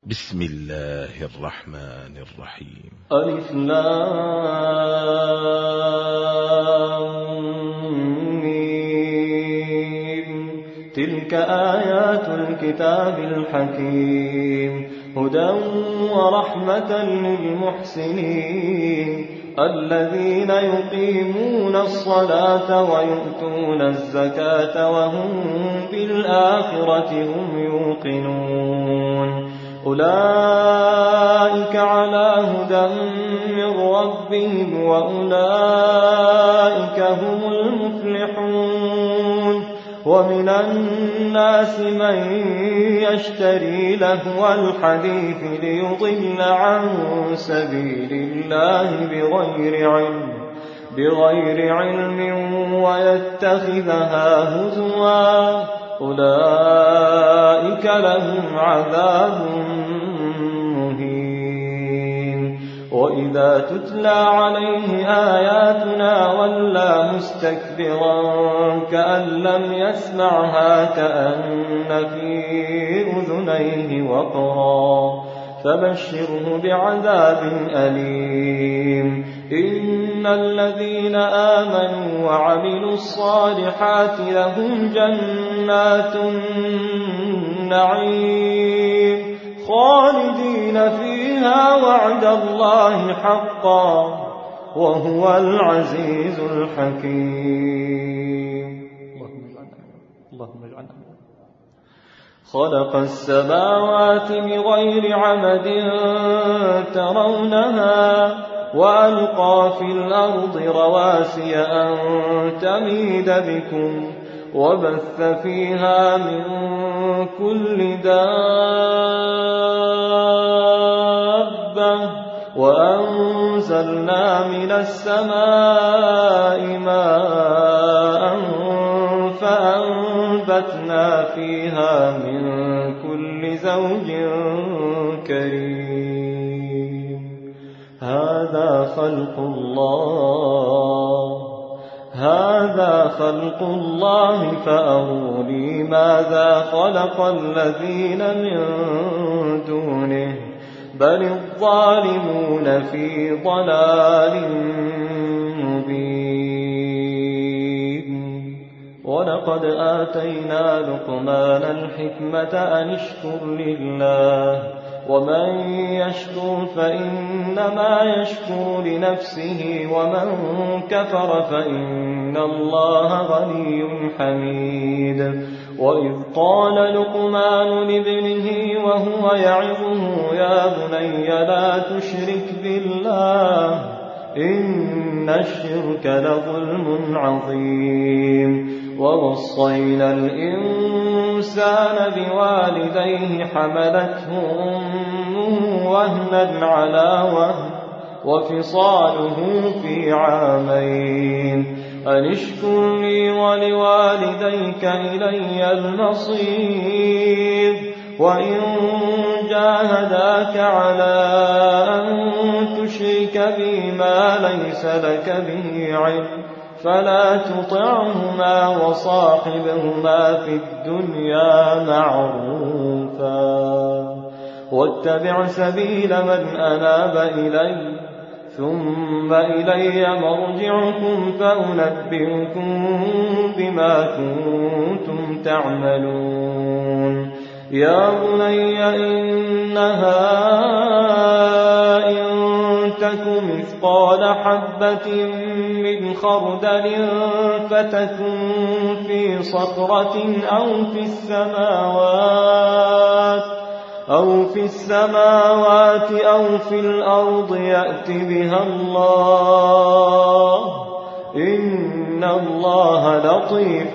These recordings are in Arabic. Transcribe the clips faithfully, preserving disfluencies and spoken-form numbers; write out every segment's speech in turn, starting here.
بسم الله الرحمن الرحيم. ألف لام ميم. تلك آيات الكتاب الحكيم هدى ورحمة للمحسنين الذين يقيمون الصلاة ويؤتون الزكاة وهم بالآخرة هم يوقنون أولئك على هدى من ربهم وأولئك هم المفلحون ومن الناس من يشتري لهو الحديث ليضل عن سبيل الله بغير علم بغير علم ويتخذها هزوا أولئك لهم عذاب مهين. وإذا تتلى عليه آياتنا ولى مستكبرا كأن لم يسمعها كأن في أذنيه وقرا فبشره بعذاب أليم. إن الذين آمنوا وعملوا الصالحات لهم جنات النعيم خالدين فيها وعد الله حقا وهو العزيز الحكيم. اللهم اجعلنا خلق السماوات بغير عمد ترونها وألقى في الأرض رواسي أن تميد بكم وبث فيها من كل دابة وأنزلنا من السماء ماء فأنبتنا فيها من كل زوج كريم. هذا خلق الله هذا خلق الله فأروني ماذا خلق الذين من دونه بل الظالمون في ضلال مبين. ولقد آتينا لقمان الحكمة أن اشكر لله ومن يشكر فإنما يشكر لنفسه ومن كفر فإن الله غني حميد. وإذ قال لقمان لابنه وهو يعظه يا بني لا تشرك بالله إن الشرك لظلم عظيم. ووصينا الإنسان بوالديه حملته أمه وهنا على وهن وفصاله في عامين أن اشكر لي ولوالديك إلي المصير. وإن جاهداك على أن تشرك بي ما ليس لك به علم فلا تطعهما وصاحبهما في الدنيا معروفا واتبع سبيل من أناب إلي ثم إلي مرجعكم فأنبئكم بما كنتم تعملون. يا بني إنها إن تك مثقال حبة من خردل فتكن في صخرة أو في السماوات أو في السماوات أو في الأرض يأت بها الله إن الله لطيف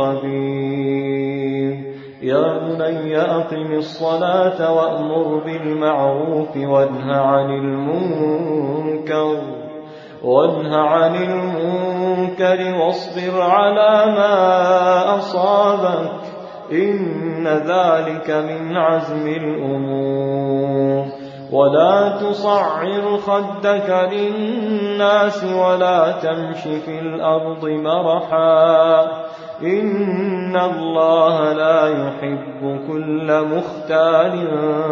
خبير. يا بني أقم الصلاة وأمر بالمعروف وانه عن المنكر وانه عن المنكر واصبر على ما أصابك إن ذلك من عزم الأمور. ولا تصعر خدك للناس ولا تمش في الأرض مرحا إن الله لا يحب كل مختال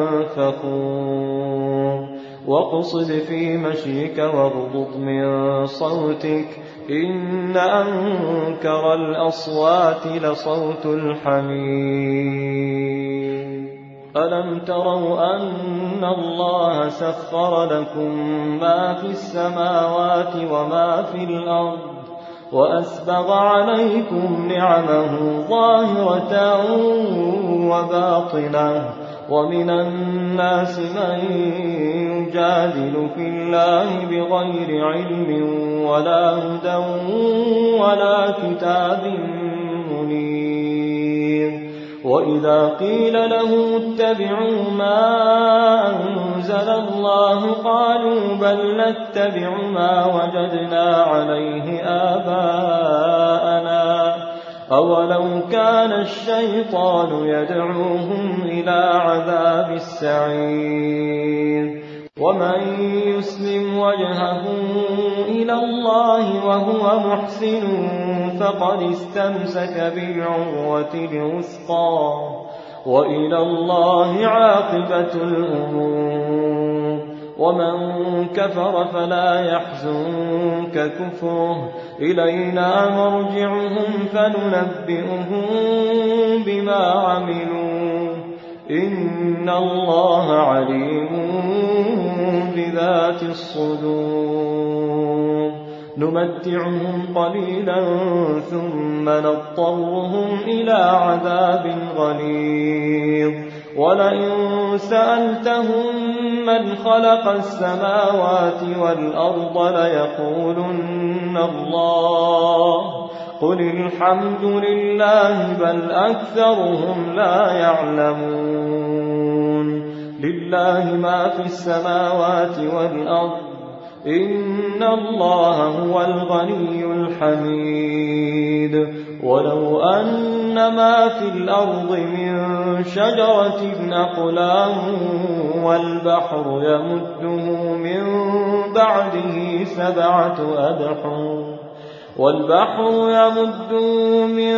فخور واقصد في مشيك واغضض من صوتك إن أنكر الأصوات لصوت الحمير ألم تروا أن الله سخر لكم ما في السماوات وما في الأرض وأسبغ عليكم نعمه ظاهرة وباطنة ومن الناس من يجادل في الله بغير علم ولا هدى ولا كتاب منير وإذا قيل له اتبعوا ما أنزل الله قالوا بل نتبع ما وجدنا عليه آباءنا أولو كان الشيطان يدعوهم إلى عذاب السعير ومن يسلم وجهه إلى الله وهو محسن فقد استمسك بالعروة الوثقى وإلى الله عاقبة الأمور ومن كفر فلا يحزنك كفره إلينا مرجعهم فننبئهم بما عملوا إن الله عليم بذات الصدور نمتعهم قليلا ثم نضطرهم إلى عذاب غليظ ولئن سألتهم من خلق السماوات والأرض ليقولن الله قل الحمد لله بل أكثرهم لا يعلمون لله ما في السماوات والأرض إن الله هو الغني الحميد ولو أن ما في الأرض من شجرة أقلام والبحر يمده من بعده سبعة أبحر والبحر يمد من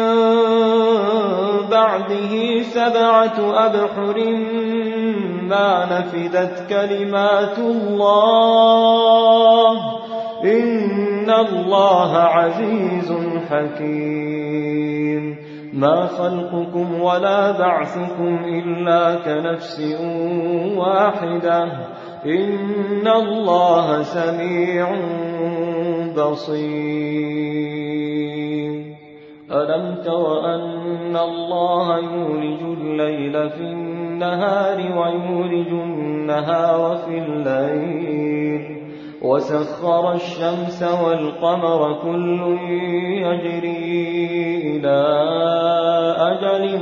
بعده سبعة أبحر ما نفدت كلمات الله إن الله عزيز حكيم ما خلقكم ولا بعثكم إلا كنفس واحدة إن الله سميع بصير ألم تر أن الله يولج الليل في النهار ويولج النهار في الليل وسخر الشمس والقمر كل يجري إلى أجل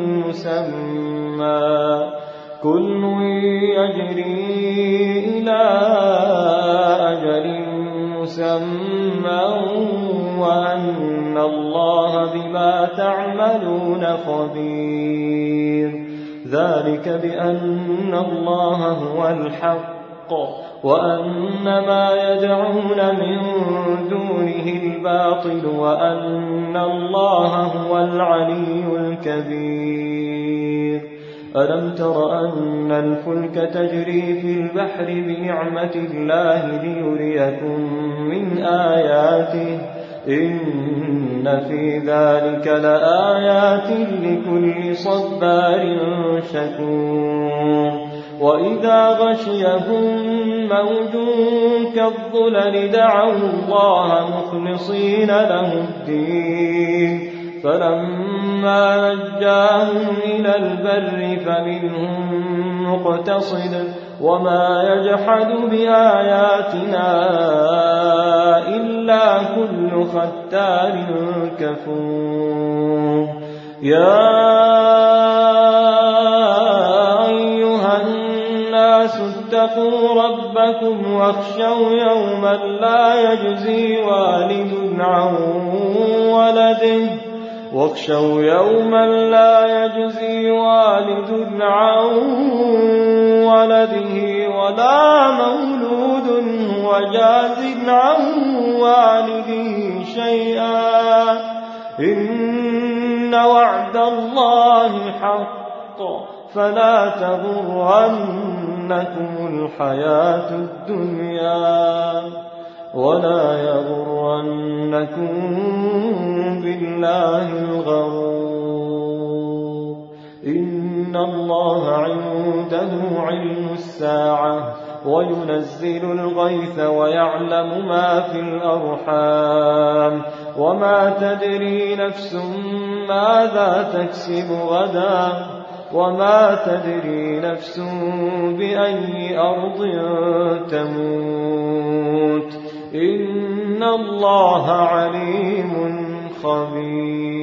مسمى كل يجري إلى أجل مسمى وأن الله بما تعملون خبير ذلك بأن الله هو الحق وأن ما يدعون من دونه الباطل وأن الله هو العلي الكبير ألم تر أن الفلك تجري في البحر بنعمة الله ليريكم من آياته إن في ذلك لآيات لكل صبار شكور وإذا غشيهم موج كالظلل دعوا الله مخلصين له الدين فلما نجاهم إلى البر فمنهم مقتصد وما يجحد بآياتنا إلا كل ختار كفور يا أيها الناس اتقوا ربكم واخشوا يوما لا يجزي والد عن ولده واخشوا يوما لا يجزي والد عن ولده ولا مولود هو جاز عن والده شيئا إن وعد الله حق فلا تغرنكم الحياة الدنيا ولا يغرنكم بالله الغرور إن الله عنده علم الساعة وينزل الغيث ويعلم ما في الأرحام وما تدري نفس ماذا تكسب غدا وما تدري نفس بأي أرض تموت إن الله عليم خبير